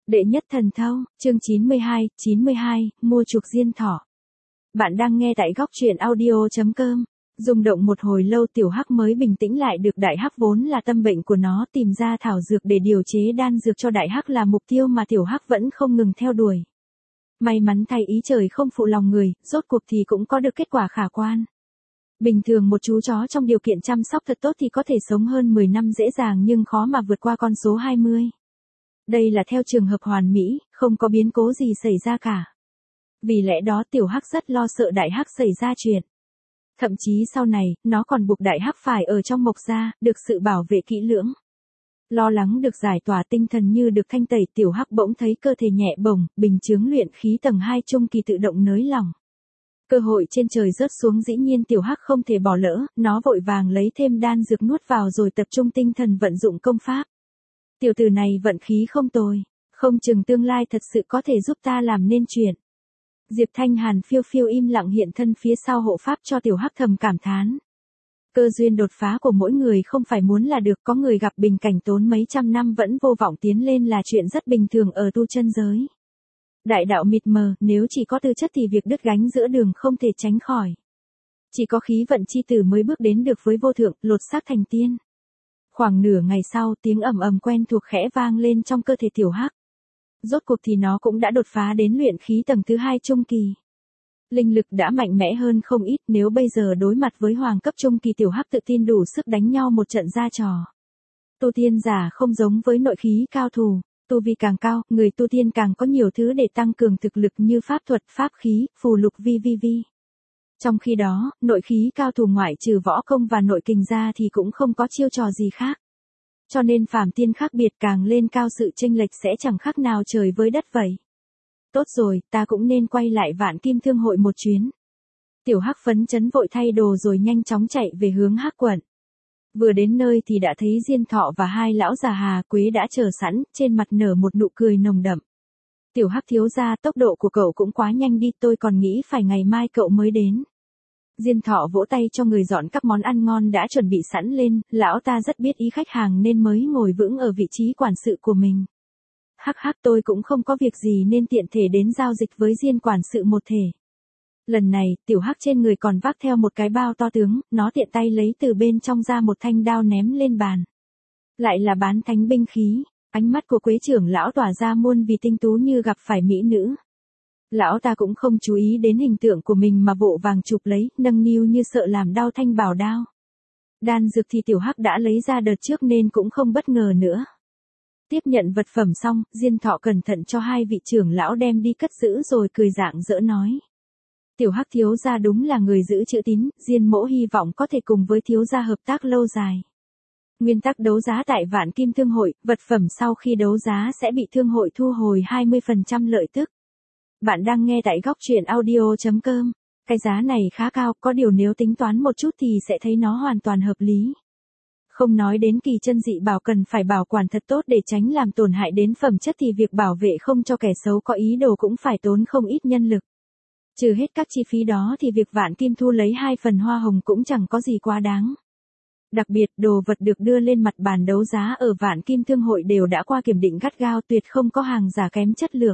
Đệ nhất thần thâu, chương 92, mua chuộc diên thọ. Bạn đang nghe tại góc truyện audio.com. Rung động một hồi lâu tiểu hắc mới bình tĩnh lại được. Đại hắc vốn là tâm bệnh của nó, tìm ra thảo dược để điều chế đan dược cho đại hắc là mục tiêu mà tiểu hắc vẫn không ngừng theo đuổi. May mắn thay ý trời không phụ lòng người, rốt cuộc thì cũng có được kết quả khả quan. Bình thường một chú chó trong điều kiện chăm sóc thật tốt thì có thể sống hơn 10 năm dễ dàng nhưng khó mà vượt qua con số 20. Đây là theo trường hợp hoàn mỹ, không có biến cố gì xảy ra cả. Vì lẽ đó tiểu hắc rất lo sợ đại hắc xảy ra chuyện. Thậm chí sau này, nó còn buộc đại hắc phải ở trong mộc gia, được sự bảo vệ kỹ lưỡng. Lo lắng được giải tỏa tinh thần như được thanh tẩy, tiểu hắc bỗng thấy cơ thể nhẹ bổng, bình chướng luyện khí tầng 2 trung kỳ tự động nới lỏng. Cơ hội trên trời rớt xuống, dĩ nhiên tiểu hắc không thể bỏ lỡ, nó vội vàng lấy thêm đan dược nuốt vào rồi tập trung tinh thần vận dụng công pháp. Tiểu tử này vận khí không tồi, không chừng tương lai thật sự có thể giúp ta làm nên chuyện. Diệp Thanh Hàn phiêu phiêu im lặng hiện thân phía sau hộ pháp cho tiểu hắc thầm cảm thán. Cơ duyên đột phá của mỗi người không phải muốn là được, có người gặp bình cảnh tốn mấy trăm năm vẫn vô vọng tiến lên là chuyện rất bình thường ở tu chân giới. Đại đạo mịt mờ, nếu chỉ có tư chất thì việc đứt gánh giữa đường không thể tránh khỏi. Chỉ có khí vận chi tử mới bước đến được với vô thượng, lột xác thành tiên. Khoảng nửa ngày sau, tiếng ầm ầm quen thuộc khẽ vang lên trong cơ thể tiểu hắc. Rốt cuộc thì nó cũng đã đột phá đến luyện khí tầng thứ 2 trung kỳ. Linh lực đã mạnh mẽ hơn không ít, nếu bây giờ đối mặt với hoàng cấp trung kỳ tiểu hắc tự tin đủ sức đánh nhau một trận ra trò. Tu tiên giả không giống với nội khí cao thủ, tu vi càng cao, người tu tiên càng có nhiều thứ để tăng cường thực lực như pháp thuật, pháp khí, phù lục v.v. Trong khi đó, nội khí cao thủ ngoại trừ võ công và nội kình ra thì cũng không có chiêu trò gì khác. Cho nên phàm tiên khác biệt, càng lên cao sự chênh lệch sẽ chẳng khác nào trời với đất vậy. Tốt rồi, ta cũng nên quay lại Vạn Kim Thương hội một chuyến. Tiểu hắc phấn chấn vội thay đồ rồi nhanh chóng chạy về hướng Hắc quận. Vừa đến nơi thì đã thấy Diên Thọ và hai lão già Hà Quế đã chờ sẵn, trên mặt nở một nụ cười nồng đậm. Tiểu hắc thiếu gia, tốc độ của cậu cũng quá nhanh đi, tôi còn nghĩ phải ngày mai cậu mới đến. Diên Thọ vỗ tay cho người dọn các món ăn ngon đã chuẩn bị sẵn lên, lão ta rất biết ý khách hàng nên mới ngồi vững ở vị trí quản sự của mình. Hắc hắc, tôi cũng không có việc gì nên tiện thể đến giao dịch với Diên quản sự một thể. Lần này, tiểu hắc trên người còn vác theo một cái bao to tướng, nó tiện tay lấy từ bên trong ra một thanh đao ném lên bàn. Lại là bán thánh binh khí, ánh mắt của Quế trưởng lão tỏa ra muôn vì tinh tú như gặp phải mỹ nữ. Lão ta cũng không chú ý đến hình tượng của mình mà vội vàng chụp lấy, nâng niu như sợ làm đau thanh bảo đao. Đan dược thì tiểu hắc đã lấy ra đợt trước nên cũng không bất ngờ nữa. Tiếp nhận vật phẩm xong, Diên Thọ cẩn thận cho hai vị trưởng lão đem đi cất giữ rồi cười rạng rỡ nói. Tiểu hắc thiếu gia đúng là người giữ chữ tín, Diên mỗ hy vọng có thể cùng với thiếu gia hợp tác lâu dài. Nguyên tắc đấu giá tại Vạn Kim Thương hội, vật phẩm sau khi đấu giá sẽ bị thương hội thu hồi 20% lợi tức. Bạn đang nghe tại góc truyện audio.com. Cái giá này khá cao, có điều nếu tính toán một chút thì sẽ thấy nó hoàn toàn hợp lý. Không nói đến kỳ chân dị bảo cần phải bảo quản thật tốt để tránh làm tổn hại đến phẩm chất thì việc bảo vệ không cho kẻ xấu có ý đồ cũng phải tốn không ít nhân lực. Trừ hết các chi phí đó thì việc Vạn Kim thu lấy 2 phần hoa hồng cũng chẳng có gì quá đáng. Đặc biệt, đồ vật được đưa lên mặt bàn đấu giá ở Vạn Kim Thương hội đều đã qua kiểm định gắt gao, tuyệt không có hàng giả kém chất lượng.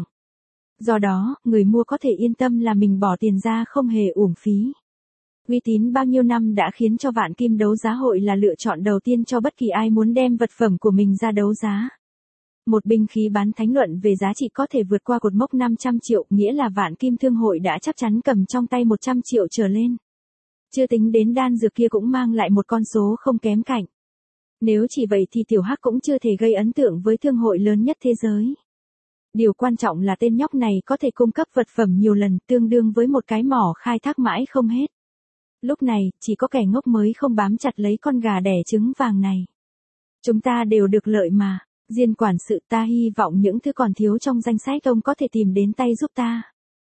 Do đó, người mua có thể yên tâm là mình bỏ tiền ra không hề uổng phí. Uy tín bao nhiêu năm đã khiến cho Vạn Kim đấu giá hội là lựa chọn đầu tiên cho bất kỳ ai muốn đem vật phẩm của mình ra đấu giá. Một binh khí bán thánh luận về giá trị có thể vượt qua cột mốc 500 triệu, nghĩa là Vạn Kim Thương hội đã chắc chắn cầm trong tay 100 triệu trở lên. Chưa tính đến đan dược kia cũng mang lại một con số không kém cạnh. Nếu chỉ vậy thì tiểu hắc cũng chưa thể gây ấn tượng với thương hội lớn nhất thế giới. Điều quan trọng là tên nhóc này có thể cung cấp vật phẩm nhiều lần, tương đương với một cái mỏ khai thác mãi không hết. Lúc này, chỉ có kẻ ngốc mới không bám chặt lấy con gà đẻ trứng vàng này. Chúng ta đều được lợi mà. Diên quản sự, ta hy vọng những thứ còn thiếu trong danh sách ông có thể tìm đến tay giúp ta.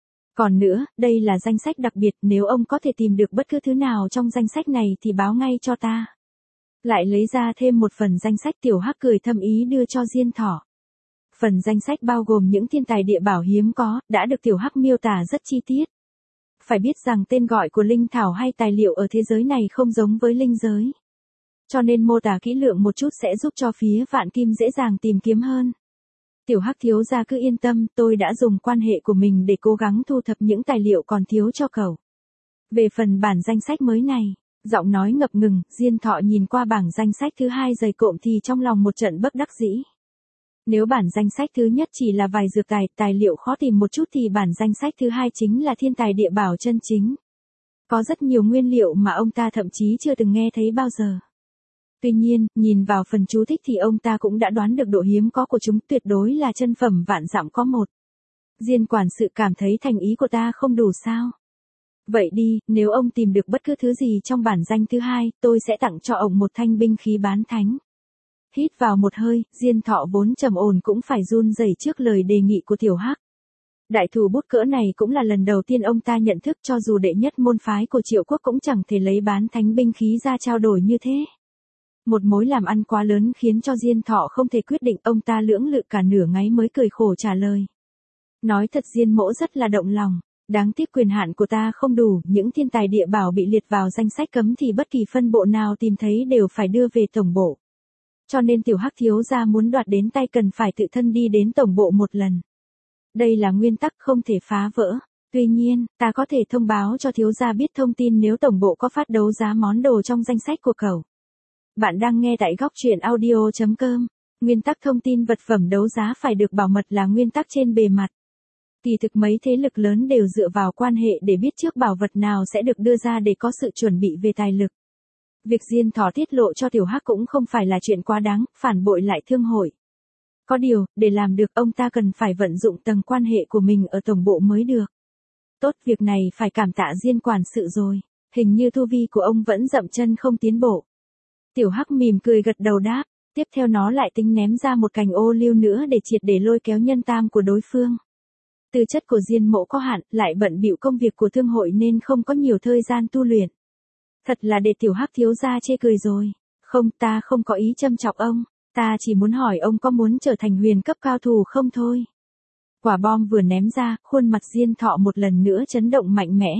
Còn nữa, đây là danh sách đặc biệt, nếu ông có thể tìm được bất cứ thứ nào trong danh sách này thì báo ngay cho ta. Lại lấy ra thêm một phần danh sách, tiểu hắc cười thâm ý đưa cho Diên Thọ. Phần danh sách bao gồm những thiên tài địa bảo hiếm có, đã được tiểu hắc miêu tả rất chi tiết. Phải biết rằng tên gọi của linh thảo hay tài liệu ở thế giới này không giống với linh giới. Cho nên mô tả kỹ lưỡng một chút sẽ giúp cho phía Vạn Kim dễ dàng tìm kiếm hơn. Tiểu Hắc thiếu gia cứ yên tâm, tôi đã dùng quan hệ của mình để cố gắng thu thập những tài liệu còn thiếu cho cậu. Về phần bản danh sách mới này, giọng nói ngập ngừng, Diên Thọ nhìn qua bảng danh sách thứ hai dày cộm thì trong lòng một trận bất đắc dĩ. Nếu bản danh sách thứ nhất chỉ là vài dược tài liệu khó tìm một chút thì bản danh sách thứ hai chính là thiên tài địa bảo chân chính. Có rất nhiều nguyên liệu mà ông ta thậm chí chưa từng nghe thấy bao giờ. Tuy nhiên, nhìn vào phần chú thích thì ông ta cũng đã đoán được độ hiếm có của chúng, tuyệt đối là chân phẩm vạn dặm có một. Diên quản sự cảm thấy thành ý của ta không đủ sao? Vậy đi, nếu ông tìm được bất cứ thứ gì trong bản danh thứ hai, tôi sẽ tặng cho ông một thanh binh khí bán thánh. Hít vào một hơi, Diên Thọ vốn trầm ổn cũng phải run rẩy trước lời đề nghị của Tiểu Hắc. Đại thủ bút cỡ này cũng là lần đầu tiên ông ta nhận thức, cho dù đệ nhất môn phái của Triệu Quốc cũng chẳng thể lấy bán thánh binh khí ra trao đổi như thế. Một mối làm ăn quá lớn khiến cho Diên Thọ không thể quyết định, ông ta lưỡng lự cả nửa ngày mới cười khổ trả lời. Nói thật Diên mỗ rất là động lòng, đáng tiếc quyền hạn của ta không đủ, những thiên tài địa bảo bị liệt vào danh sách cấm thì bất kỳ phân bộ nào tìm thấy đều phải đưa về tổng bộ. Cho nên Tiểu Hắc thiếu gia muốn đoạt đến tay cần phải tự thân đi đến tổng bộ một lần. Đây là nguyên tắc không thể phá vỡ. Tuy nhiên, ta có thể thông báo cho thiếu gia biết thông tin nếu tổng bộ có phát đấu giá món đồ trong danh sách của cậu. Bạn đang nghe tại góc truyện audio.com. Nguyên tắc thông tin vật phẩm đấu giá phải được bảo mật là nguyên tắc trên bề mặt. Kỳ thực mấy thế lực lớn đều dựa vào quan hệ để biết trước bảo vật nào sẽ được đưa ra để có sự chuẩn bị về tài lực. Việc Diên Thọ tiết lộ cho Tiểu Hắc cũng không phải là chuyện quá đáng, phản bội lại thương hội. Có điều, để làm được ông ta cần phải vận dụng tầng quan hệ của mình ở tổng bộ mới được. Tốt, việc này phải cảm tạ Diên quản sự rồi, hình như tu vi của ông vẫn dậm chân không tiến bộ. Tiểu Hắc mỉm cười gật đầu đáp, tiếp theo nó lại tính ném ra một cành ô liu nữa để triệt để lôi kéo nhân tam của đối phương. Tư chất của Diên mỗ có hạn, lại bận bịu công việc của thương hội nên không có nhiều thời gian tu luyện. Thật là để Tiểu Hắc thiếu gia chê cười rồi. Không, ta không có ý châm chọc ông, ta chỉ muốn hỏi ông có muốn trở thành huyền cấp cao thủ không thôi. Quả bom vừa ném ra, khuôn mặt Diên Thọ một lần nữa chấn động mạnh mẽ.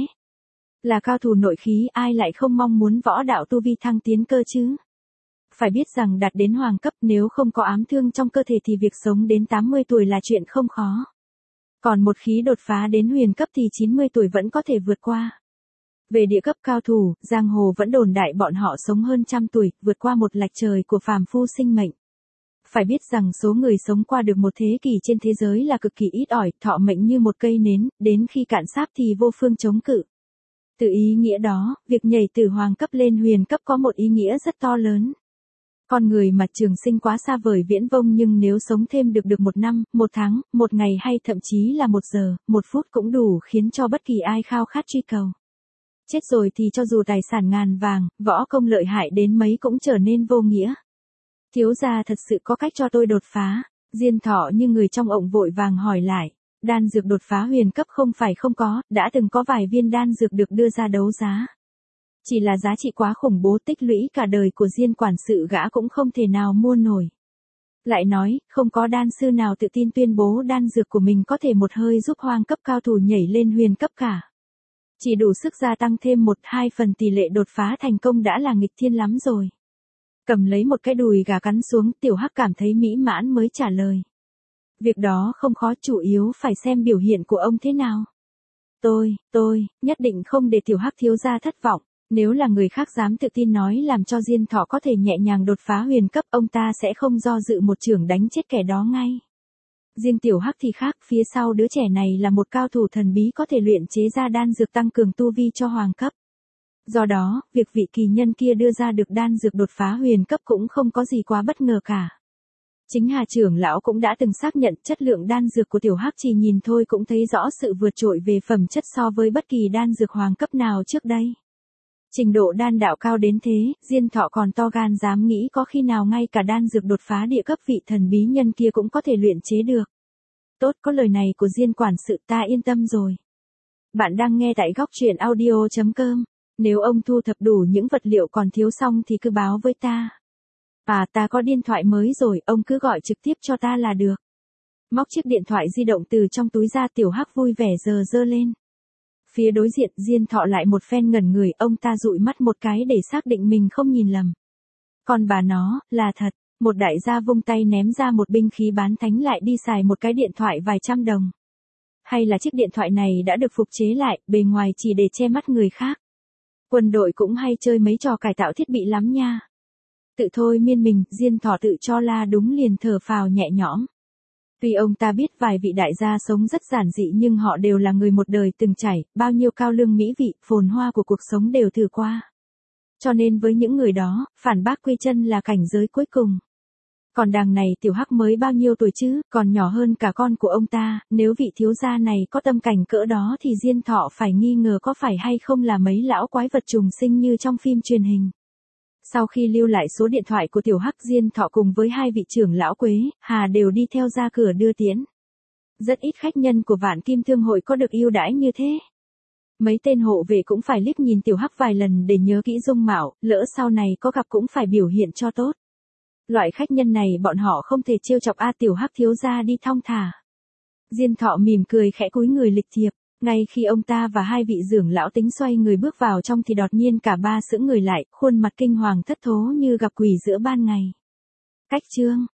Là cao thủ nội khí, ai lại không mong muốn võ đạo tu vi thăng tiến cơ chứ? Phải biết rằng đạt đến hoàng cấp nếu không có ám thương trong cơ thể thì việc sống đến 80 tuổi là chuyện không khó. Còn một khí đột phá đến huyền cấp thì 90 tuổi vẫn có thể vượt qua. Về địa cấp cao thủ, giang hồ vẫn đồn đại bọn họ sống hơn 100 tuổi, vượt qua một lạch trời của phàm phu sinh mệnh. Phải biết rằng số người sống qua được một thế kỷ trên thế giới là cực kỳ ít ỏi, thọ mệnh như một cây nến, đến khi cạn sáp thì vô phương chống cự. Từ ý nghĩa đó, việc nhảy từ hoàng cấp lên huyền cấp có một ý nghĩa rất to lớn. Con người mà trường sinh quá xa vời viễn vông, nhưng nếu sống thêm được 1 năm, 1 tháng, 1 ngày hay thậm chí là 1 giờ, 1 phút cũng đủ khiến cho bất kỳ ai khao khát truy cầu. Chết rồi thì cho dù tài sản ngàn vàng, võ công lợi hại đến mấy cũng trở nên vô nghĩa. Thiếu gia thật sự có cách cho tôi đột phá? Diên Thọ như người trong ộng vội vàng hỏi lại. Đan dược đột phá huyền cấp không phải không có, đã từng có vài viên đan dược được đưa ra đấu giá. Chỉ là giá trị quá khủng bố, tích lũy cả đời của Diên quản sự gã cũng không thể nào mua nổi. Lại nói, không có đan sư nào tự tin tuyên bố đan dược của mình có thể một hơi giúp hoàng cấp cao thủ nhảy lên huyền cấp cả. Chỉ đủ sức gia tăng thêm 1-2 phần tỷ lệ đột phá thành công đã là nghịch thiên lắm rồi. Cầm lấy một cái đùi gà cắn xuống, Tiểu Hắc cảm thấy mỹ mãn mới trả lời. Việc đó không khó, chủ yếu phải xem biểu hiện của ông thế nào. Tôi, nhất định không để Tiểu Hắc thiếu gia thất vọng. Nếu là người khác dám tự tin nói làm cho Diên Thọ có thể nhẹ nhàng đột phá huyền cấp, ông ta sẽ không do dự một chưởng đánh chết kẻ đó ngay. Riêng Tiểu Hắc thì khác, phía sau đứa trẻ này là một cao thủ thần bí có thể luyện chế ra đan dược tăng cường tu vi cho hoàng cấp. Do đó, việc vị kỳ nhân kia đưa ra được đan dược đột phá huyền cấp cũng không có gì quá bất ngờ cả. Chính Hà trưởng lão cũng đã từng xác nhận chất lượng đan dược của Tiểu Hắc chỉ nhìn thôi cũng thấy rõ sự vượt trội về phẩm chất so với bất kỳ đan dược hoàng cấp nào trước đây. Trình độ đan đạo cao đến thế, Diên Thọ còn to gan dám nghĩ có khi nào ngay cả đan dược đột phá địa cấp vị thần bí nhân kia cũng có thể luyện chế được. Tốt, có lời này của Diên quản sự ta yên tâm rồi. Bạn đang nghe tại góc truyện audio.com. Nếu ông thu thập đủ những vật liệu còn thiếu xong thì cứ báo với ta. Ta có điện thoại mới rồi, ông cứ gọi trực tiếp cho ta là được. Móc chiếc điện thoại di động từ trong túi ra, Tiểu Hắc vui vẻ giơ lên. Phía đối diện, Diên Thọ lại một phen ngẩn người, ông ta dụi mắt một cái để xác định mình không nhìn lầm. Còn bà nó, là thật, Một đại gia vung tay ném ra một binh khí bán thánh lại đi xài một cái điện thoại vài trăm đồng. Hay là chiếc điện thoại này đã được phục chế lại, bề ngoài chỉ để che mắt người khác. Quân đội cũng hay chơi mấy trò cải tạo thiết bị lắm nha. Tự thôi miên mình, Diên Thọ tự cho là đúng liền thở phào nhẹ nhõm. Tuy ông ta biết vài vị đại gia sống rất giản dị nhưng họ đều là người một đời từng trải, bao nhiêu cao lương mỹ vị, phồn hoa của cuộc sống đều thử qua. Cho nên với những người đó, phản bác quy chân là cảnh giới cuối cùng. Còn đằng này Tiểu Hắc mới bao nhiêu tuổi chứ, còn nhỏ hơn cả con của ông ta, nếu vị thiếu gia này có tâm cảnh cỡ đó thì Diên Thọ phải nghi ngờ có phải hay không là mấy lão quái vật trùng sinh như trong phim truyền hình. Sau khi lưu lại số điện thoại của Tiểu Hắc, Diên Thọ cùng với hai vị trưởng lão Quế, Hà đều đi theo ra cửa đưa tiễn. Rất ít khách nhân của Vạn Kim Thương hội có được ưu đãi như thế. Mấy tên hộ vệ cũng phải liếc nhìn Tiểu Hắc vài lần để nhớ kỹ dung mạo, lỡ sau này có gặp cũng phải biểu hiện cho tốt. Loại khách nhân này bọn họ không thể trêu chọc Tiểu Hắc thiếu gia đi thong thả. Diên Thọ mỉm cười khẽ cúi người lịch thiệp, ngay khi ông ta và hai vị trưởng lão tính xoay người bước vào trong thì đột nhiên cả ba sững người lại, khuôn mặt kinh hoàng thất thố như gặp quỷ giữa ban ngày. Cách chương